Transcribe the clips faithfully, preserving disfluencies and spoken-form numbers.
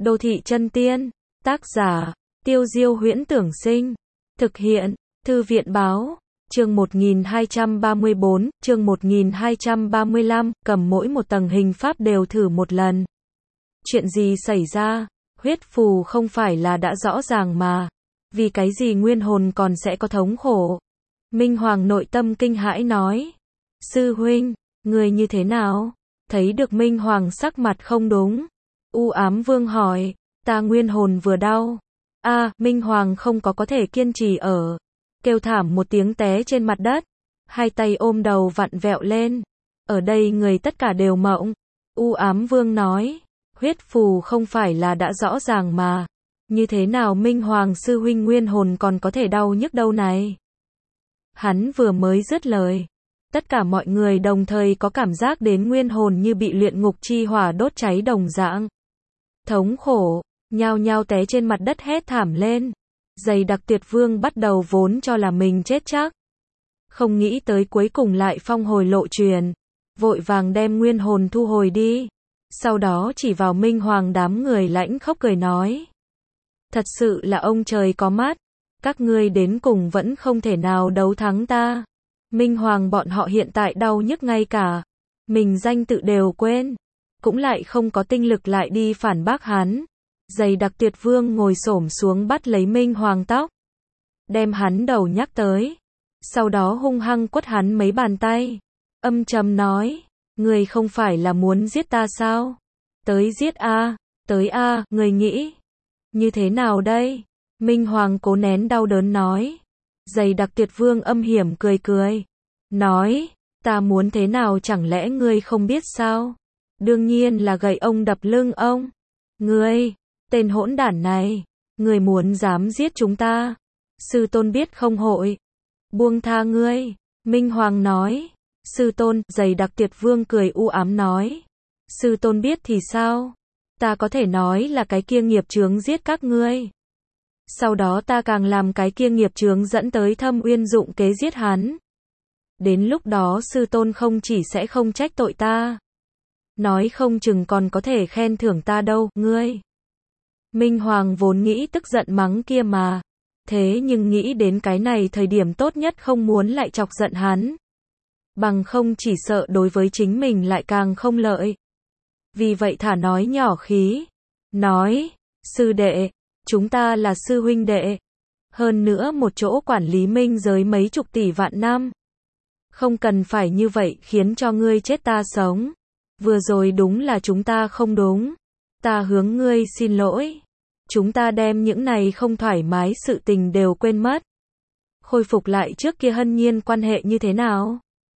Đô thị chân tiên. Tác giả, Tiêu Diêu Huyễn Tưởng Sinh. Thực hiện, Thư viện Báo. Chương một nghìn hai trăm ba mươi bốn, chương một nghìn hai trăm ba mươi lăm, cầm mỗi một tầng hình pháp đều thử một lần. Chuyện gì xảy ra? Huyết phù không phải là đã rõ ràng mà. Vì cái gì nguyên hồn còn sẽ có thống khổ? Minh Hoàng nội tâm kinh hãi nói. Sư huynh, người như thế nào? Thấy được Minh Hoàng sắc mặt không đúng. U Ám Vương hỏi, ta nguyên hồn vừa đau. A, à, Minh Hoàng không có có thể kiên trì ở. Kêu thảm một tiếng té trên mặt đất. Hai tay ôm đầu vặn vẹo lên. Ở đây người tất cả đều mộng. U Ám Vương nói, huyết phù không phải là đã rõ ràng mà. Như thế nào Minh Hoàng sư huynh nguyên hồn còn có thể đau nhức đâu này? Hắn vừa mới dứt lời. Tất cả mọi người đồng thời có cảm giác đến nguyên hồn như bị luyện ngục chi hỏa đốt cháy đồng dạng. Thống khổ, nhao nhao té trên mặt đất hét thảm lên. Dày đặc Tuyệt Vương bắt đầu vốn cho là mình chết chắc. Không nghĩ tới cuối cùng lại phong hồi lộ truyền. Vội vàng đem nguyên hồn thu hồi đi. Sau đó chỉ vào Minh Hoàng đám người lãnh khóc cười nói. Thật sự là ông trời có mắt. Các ngươi đến cùng vẫn không thể nào đấu thắng ta. Minh Hoàng bọn họ hiện tại đau nhức ngay cả. Mình danh tự đều quên. Cũng lại không có tinh lực lại đi phản bác hắn. Dày đặc Tuyệt Vương ngồi xổm xuống bắt lấy Minh Hoàng tóc. Đem hắn đầu nhắc tới. Sau đó hung hăng quất hắn mấy bàn tay. Âm trầm nói. Người không phải là muốn giết ta sao? Tới giết a, tới a, người nghĩ. Như thế nào đây? Minh Hoàng cố nén đau đớn nói. Dày đặc Tuyệt Vương âm hiểm cười cười. Nói, ta muốn thế nào chẳng lẽ ngươi không biết sao? Đương nhiên là gậy ông đập lưng ông. Ngươi, tên hỗn đản này, ngươi muốn dám giết chúng ta. Sư tôn biết không hội. Buông tha ngươi. Minh Hoàng nói. Sư tôn, dày đặc Tuyệt Vương cười u ám nói. Sư tôn biết thì sao? Ta có thể nói là cái kia nghiệp chướng giết các ngươi. Sau đó ta càng làm cái kia nghiệp chướng dẫn tới Thâm Uyên dụng kế giết hắn. Đến lúc đó sư tôn không chỉ sẽ không trách tội ta. Nói không chừng còn có thể khen thưởng ta đâu, ngươi. Minh Hoàng vốn nghĩ tức giận mắng kia mà. Thế nhưng nghĩ đến cái này thời điểm tốt nhất không muốn lại chọc giận hắn. Bằng không chỉ sợ đối với chính mình lại càng không lợi. Vì vậy thả nói nhỏ khí. Nói, sư đệ, chúng ta là sư huynh đệ. Hơn nữa một chỗ quản lý minh giới mấy chục tỷ vạn năm. Không cần phải như vậy khiến cho ngươi chết ta sống. Vừa rồi đúng là chúng ta không đúng. Ta hướng ngươi xin lỗi. Chúng ta đem những này không thoải mái sự tình đều quên mất. Khôi phục lại trước kia hân nhiên quan hệ như thế nào?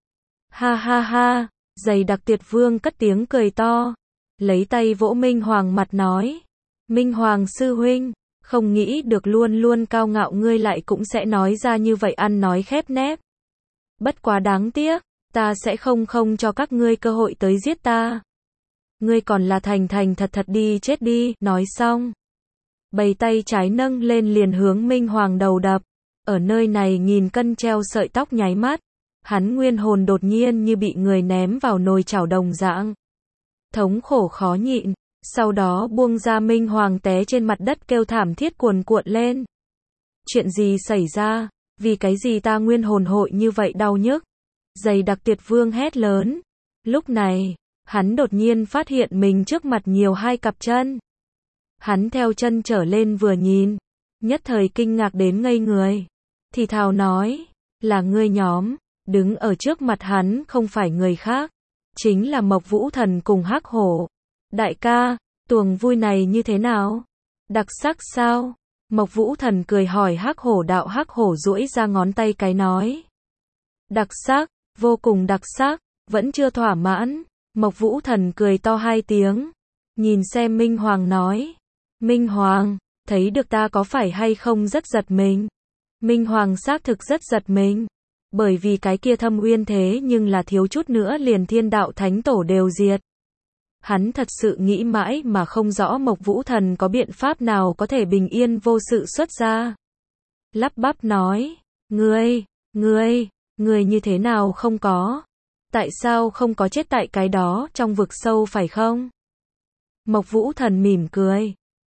Ha ha ha, dày đặc Tuyệt Vương cất tiếng cười to. Lấy tay vỗ Minh Hoàng mặt nói. Minh Hoàng sư huynh, không nghĩ được luôn luôn cao ngạo ngươi lại cũng sẽ nói ra như vậy ăn nói khép nép. Bất quá đáng tiếc, ta sẽ không không cho các ngươi cơ hội tới giết ta. Ngươi còn là thành thành thật thật đi chết đi, nói xong. Bày tay trái nâng lên liền hướng Minh Hoàng đầu đập. Ở nơi này nghìn cân treo sợi tóc nháy mắt. Hắn nguyên hồn đột nhiên như bị người ném vào nồi chảo đồng dạng. Thống khổ khó nhịn. Sau đó buông ra Minh Hoàng té trên mặt đất kêu thảm thiết cuồn cuộn lên. Chuyện gì xảy ra? Vì cái gì ta nguyên hồn hội như vậy đau nhức? Dày đặc Tuyệt Vương hét lớn. Lúc này, hắn đột nhiên phát hiện mình trước mặt nhiều hai cặp chân. Hắn theo chân trở lên vừa nhìn. Nhất thời kinh ngạc đến ngây người. Thì thào nói. Là ngươi nhóm. Đứng ở trước mặt hắn không phải người khác. Chính là Mộc Vũ Thần cùng Hắc Hổ. Đại ca, tuồng vui này như thế nào? Đặc sắc sao? Mộc Vũ Thần cười hỏi Hắc Hổ đạo. Hắc Hổ duỗi ra ngón tay cái nói. Đặc sắc, vô cùng đặc sắc, vẫn chưa thỏa mãn. Mộc Vũ Thần cười to hai tiếng. Nhìn xem Minh Hoàng nói. Minh Hoàng, thấy được ta có phải hay không rất giật mình? Minh Hoàng xác thực rất giật mình. Bởi vì cái kia Thâm Uyên thế nhưng là thiếu chút nữa liền Thiên Đạo Thánh Tổ đều diệt. Hắn thật sự nghĩ mãi mà không rõ Mộc Vũ Thần có biện pháp nào có thể bình yên vô sự xuất ra. Lắp bắp nói, ngươi, ngươi, ngươi như thế nào không có? Tại sao không có chết tại cái đó trong vực sâu phải không? Mộc Vũ Thần mỉm cười,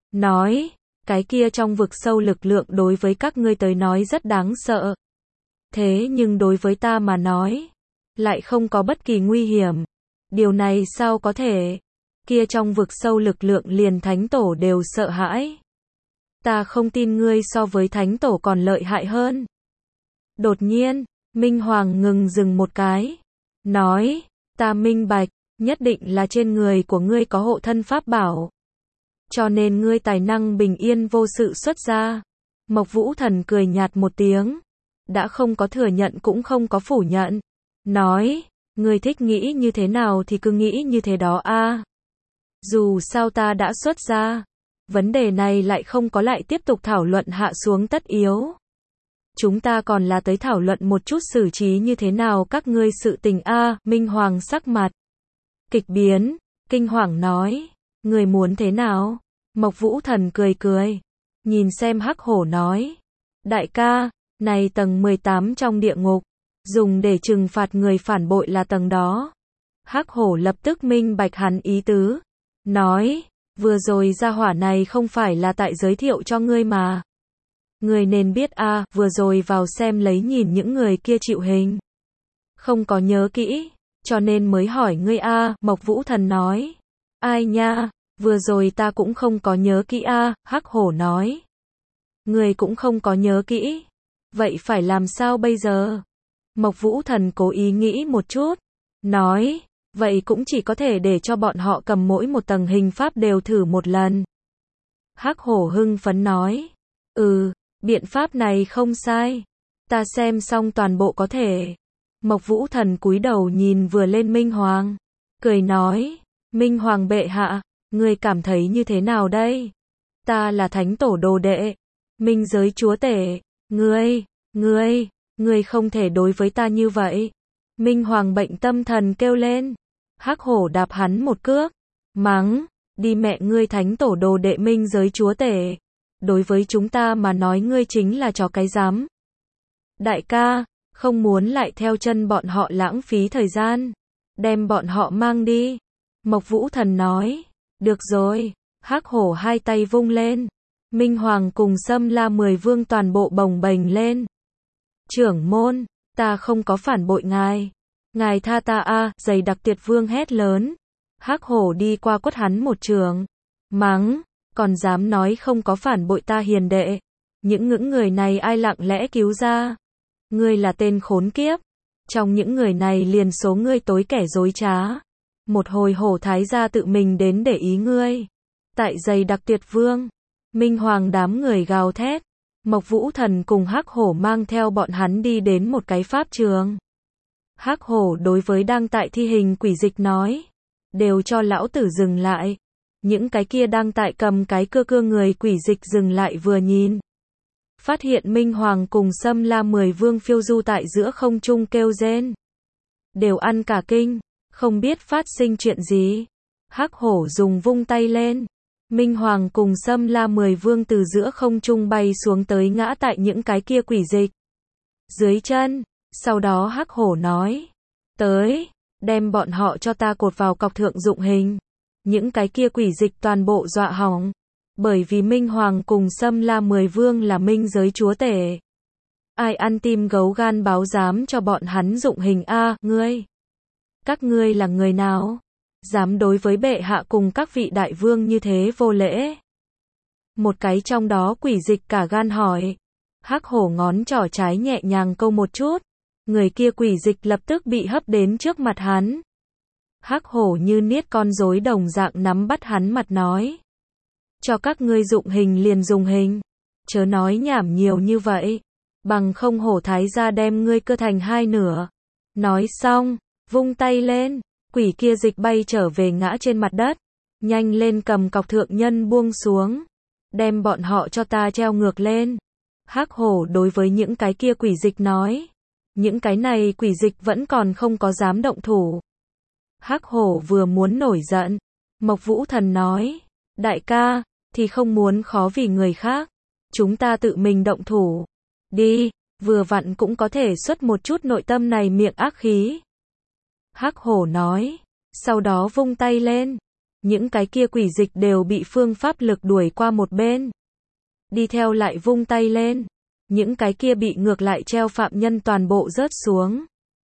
nói, cái kia trong vực sâu lực lượng đối với các ngươi tới nói rất đáng sợ. Thế nhưng đối với ta mà nói, lại không có bất kỳ nguy hiểm. Điều này sao có thể? Kia trong vực sâu lực lượng liền thánh tổ đều sợ hãi. Ta không tin ngươi so với thánh tổ còn lợi hại hơn. Đột nhiên, Minh Hoàng ngừng dừng một cái. Nói, ta minh bạch, nhất định là trên người của ngươi có hộ thân pháp bảo. Cho nên ngươi tài năng bình yên vô sự xuất ra. Mộc Vũ Thần cười nhạt một tiếng. Đã không có thừa nhận cũng không có phủ nhận. Nói, ngươi thích nghĩ như thế nào thì cứ nghĩ như thế đó a. Dù sao ta đã xuất ra. Vấn đề này lại không có lại tiếp tục thảo luận hạ xuống tất yếu. Chúng ta còn là tới thảo luận một chút xử trí như thế nào các ngươi sự tình a. Minh Hoàng sắc mặt kịch biến, kinh hoàng nói, người muốn thế nào? Mộc Vũ Thần cười cười, nhìn xem Hắc Hổ nói, đại ca, này tầng mười tám trong địa ngục, dùng để trừng phạt người phản bội là tầng đó. Hắc Hổ lập tức minh bạch hắn ý tứ, nói, vừa rồi gia hỏa này không phải là tại giới thiệu cho ngươi mà. Ngươi nên biết a, à, vừa rồi vào xem lấy nhìn những người kia chịu hình. Không có nhớ kỹ, cho nên mới hỏi ngươi a, à, Mộc Vũ Thần nói. Ai nha, vừa rồi ta cũng không có nhớ kỹ a, à, Hắc Hổ nói. Ngươi cũng không có nhớ kỹ. Vậy phải làm sao bây giờ? Mộc Vũ Thần cố ý nghĩ một chút, nói, vậy cũng chỉ có thể để cho bọn họ cầm mỗi một tầng hình pháp đều thử một lần. Hắc Hổ hưng phấn nói, ừ, biện pháp này không sai. Ta xem xong toàn bộ có thể. Mộc Vũ Thần cúi đầu nhìn vừa lên Minh Hoàng, cười nói, Minh Hoàng bệ hạ, ngươi cảm thấy như thế nào đây? Ta là thánh tổ đồ đệ, minh giới chúa tể, ngươi, ngươi, ngươi không thể đối với ta như vậy. Minh Hoàng bệnh tâm thần kêu lên, Hắc Hổ đạp hắn một cước, mắng, đi mẹ ngươi thánh tổ đồ đệ minh giới chúa tể. Đối với chúng ta mà nói ngươi chính là chó cái rắm. Đại ca, không muốn lại theo chân bọn họ lãng phí thời gian. Đem bọn họ mang đi. Mộc Vũ Thần nói. Được rồi. Hắc Hổ hai tay vung lên. Minh Hoàng cùng Sâm La Mười Vương toàn bộ bồng bềnh lên. Trưởng môn, ta không có phản bội ngài. Ngài tha ta a, dày đặc Tuyệt Vương hét lớn. Hắc Hổ đi qua quất hắn một trường. Mắng. Còn dám nói không có phản bội ta hiền đệ. Những ngưỡng người này ai lặng lẽ cứu ra. Ngươi là tên khốn kiếp. Trong những người này liền số ngươi tối kẻ dối trá. Một hồi Hổ Thái gia tự mình đến để ý ngươi. Tại dày đặc Tuyệt Vương, Minh Hoàng đám người gào thét. Mộc Vũ Thần cùng Hắc Hổ mang theo bọn hắn đi đến một cái pháp trường. Hắc Hổ đối với đang tại thi hình quỷ dịch nói. Đều cho lão tử dừng lại. Những cái kia đang tại cầm cái cưa cưa người quỷ dịch dừng lại vừa nhìn. Phát hiện Minh Hoàng cùng Sâm La Mười Vương phiêu du tại giữa không trung kêu rên. Đều ăn cả kinh, không biết phát sinh chuyện gì. Hắc Hổ dùng vung tay lên. Minh Hoàng cùng Sâm La Mười Vương từ giữa không trung bay xuống tới ngã tại những cái kia quỷ dịch dưới chân. Sau đó Hắc Hổ nói, tới, đem bọn họ cho ta cột vào cọc thượng dụng hình. Những cái kia quỷ dịch toàn bộ dọa hỏng. Bởi vì Minh Hoàng cùng Sâm La Mười Vương là minh giới chúa tể. Ai ăn tim gấu gan báo dám cho bọn hắn dụng hình a, ngươi? Các ngươi là người nào? Dám đối với bệ hạ cùng các vị đại vương như thế vô lễ? Một cái trong đó quỷ dịch cả gan hỏi. Hắc Hổ ngón trỏ trái nhẹ nhàng câu một chút. Người kia quỷ dịch lập tức bị hấp đến trước mặt hắn. Hắc Hổ như niết con rối đồng dạng nắm bắt hắn mặt nói. Cho các ngươi dụng hình liền dùng hình. Chớ nói nhảm nhiều như vậy. Bằng không Hổ Thái gia đem ngươi cơ thành hai nửa. Nói xong, vung tay lên. Quỷ kia dịch bay trở về ngã trên mặt đất. Nhanh lên cầm cọc thượng nhân buông xuống. Đem bọn họ cho ta treo ngược lên. Hắc Hổ đối với những cái kia quỷ dịch nói. Những cái này quỷ dịch vẫn còn không có dám động thủ. Hắc Hổ vừa muốn nổi giận. Mộc Vũ Thần nói. Đại ca, thì không muốn khó vì người khác. Chúng ta tự mình động thủ. Đi, vừa vặn cũng có thể xuất một chút nội tâm này miệng ác khí. Hắc Hổ nói. Sau đó vung tay lên. những cái kia quỷ dịch đều bị phương pháp lực đuổi qua một bên. Đi theo lại vung tay lên, những cái kia bị ngược lại treo phạm nhân toàn bộ rớt xuống.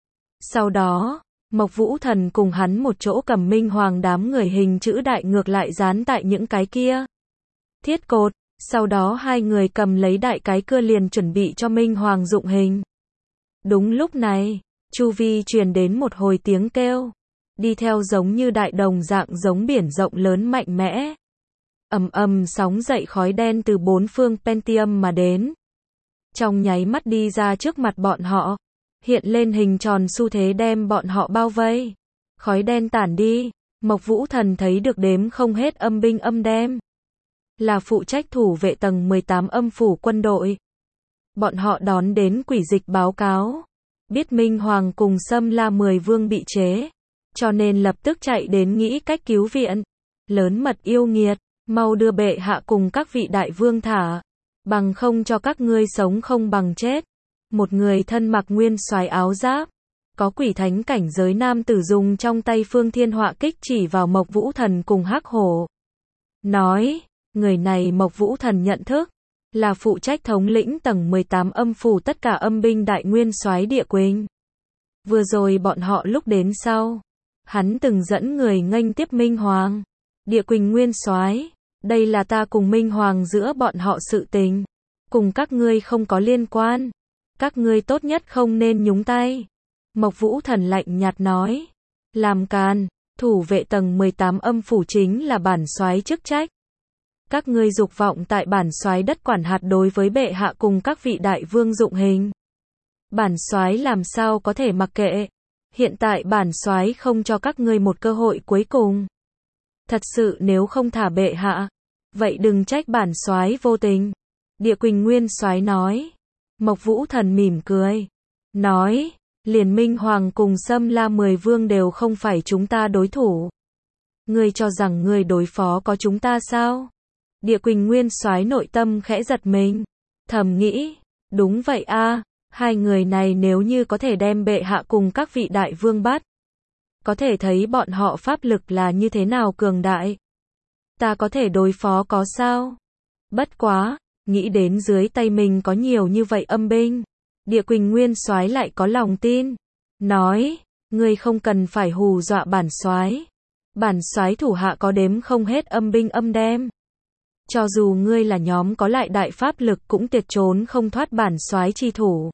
Sau đó, Mộc Vũ Thần cùng hắn một chỗ cầm Minh Hoàng đám người hình chữ đại ngược lại dán tại những cái kia thiết cột, sau đó hai người cầm lấy đại cái cưa liền chuẩn bị cho Minh Hoàng dụng hình. Đúng lúc này, chu vi truyền đến một hồi tiếng kêu, đi theo giống như đại đồng dạng giống biển rộng lớn mạnh mẽ. Ầm ầm sóng dậy khói đen từ bốn phương Pentium mà đến. Trong nháy mắt đi ra trước mặt bọn họ, hiện lên hình tròn xu thế đem bọn họ bao vây. Khói đen tản đi, Mộc Vũ Thần thấy được đếm không hết âm binh âm đem. Là phụ trách thủ vệ tầng mười tám âm phủ quân đội. Bọn họ đón đến quỷ dịch báo cáo, biết Minh Hoàng cùng Sâm La mười vương bị chế, cho nên lập tức chạy đến nghĩ cách cứu viện. Lớn mật yêu nghiệt, mau đưa bệ hạ cùng các vị đại vương thả, bằng không cho các ngươi sống không bằng chết. Một người thân mặc nguyên soái áo giáp, có quỷ thánh cảnh giới nam tử dùng trong tay phương thiên họa kích chỉ vào Mộc Vũ Thần cùng Hắc Hổ. Nói, người này Mộc Vũ Thần nhận thức, là phụ trách thống lĩnh tầng mười tám âm phủ tất cả âm binh đại nguyên soái Địa Quỳnh. Vừa rồi bọn họ lúc đến sau, hắn từng dẫn người nghênh tiếp Minh Hoàng. Địa Quỳnh nguyên soái, đây là ta cùng Minh Hoàng giữa bọn họ sự tình, cùng các ngươi không có liên quan, các ngươi tốt nhất không nên nhúng tay. Mộc Vũ Thần lạnh nhạt nói, làm càn, thủ vệ tầng mười tám âm phủ chính là bản soái chức trách. Các ngươi dục vọng tại bản soái đất quản hạt đối với bệ hạ cùng các vị đại vương dụng hình. Bản soái làm sao có thể mặc kệ, hiện tại bản soái không cho các ngươi một cơ hội cuối cùng. Thật sự nếu không thả bệ hạ, vậy đừng trách bản soái vô tình. Địa Quỳnh nguyên soái nói. Mộc Vũ Thần mỉm cười, nói, liền Minh Hoàng cùng Sâm La mười vương đều không phải chúng ta đối thủ. Ngươi cho rằng ngươi đối phó có chúng ta sao? Địa Quỳnh nguyên soái nội tâm khẽ giật mình, thầm nghĩ, đúng vậy a, hai người này nếu như có thể đem bệ hạ cùng các vị đại vương bắt, có thể thấy bọn họ pháp lực là như thế nào cường đại. Ta có thể đối phó có sao? Bất quá, nghĩ đến dưới tay mình có nhiều như vậy âm binh, Địa Quỳnh nguyên soái lại có lòng tin, nói, ngươi không cần phải hù dọa bản soái. Bản soái thủ hạ có đếm không hết âm binh âm đem. Cho dù ngươi là nhóm có lại đại pháp lực cũng tuyệt trốn không thoát bản soái chi thủ.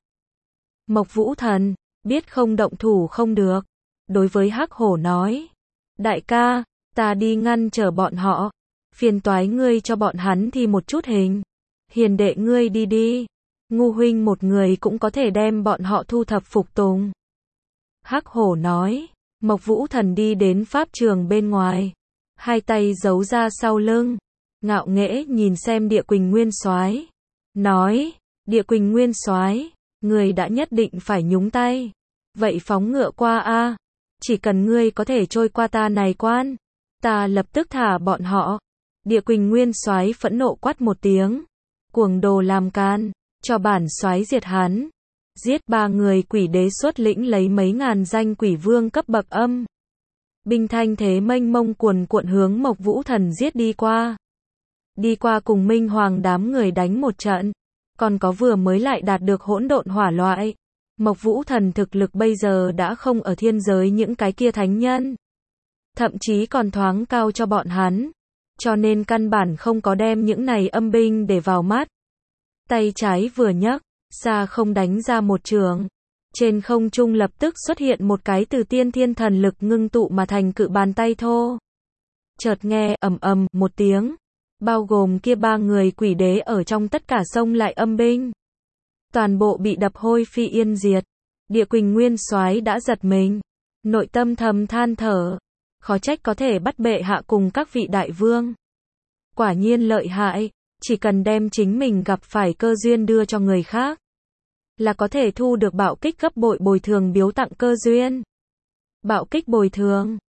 Mộc Vũ Thần, biết không động thủ không được. Đối với Hắc Hổ nói, đại ca, ta đi ngăn trở bọn họ, phiền toái ngươi cho bọn hắn thi một chút hình. Hiền đệ ngươi đi đi, ngu huynh một người cũng có thể đem bọn họ thu thập phục tùng. Hắc Hổ nói, Mộc Vũ Thần đi đến pháp trường bên ngoài, hai tay giấu ra sau lưng, ngạo nghễ nhìn xem Địa Quỳnh nguyên soái, nói, Địa Quỳnh nguyên soái, ngươi đã nhất định phải nhúng tay, vậy phóng ngựa qua a, chỉ cần ngươi có thể trôi qua ta này quan, ta lập tức thả bọn họ. Địa Quỳnh nguyên soái phẫn nộ quát một tiếng, cuồng đồ làm can, cho bản soái diệt hắn. Giết ba người quỷ đế xuất lĩnh lấy mấy ngàn danh quỷ vương cấp bậc âm. Binh thanh thế mênh mông cuồn cuộn hướng Mộc Vũ Thần giết đi qua. Đi qua cùng Minh Hoàng đám người đánh một trận, còn có vừa mới lại đạt được hỗn độn hỏa loại. Mộc Vũ Thần thực lực bây giờ đã không ở thiên giới những cái kia thánh nhân, thậm chí còn thoáng cao cho bọn hắn, cho nên căn bản không có đem những này âm binh để vào mắt. Tay trái vừa nhấc, xa không đánh ra một trường, trên không trung lập tức xuất hiện một cái từ tiên thiên thần lực ngưng tụ mà thành cự bàn tay thô. Chợt nghe ầm ầm một tiếng, bao gồm kia ba người quỷ đế ở trong tất cả sông lại âm binh, toàn bộ bị đập hôi phi yên diệt. Địa Quỳnh nguyên soái đã giật mình, nội tâm thầm than thở, khó trách có thể bắt bệ hạ cùng các vị đại vương. Quả nhiên lợi hại, chỉ cần đem chính mình gặp phải cơ duyên đưa cho người khác, là có thể thu được bạo kích gấp bội bồi thường biếu tặng cơ duyên. Bạo kích bồi thường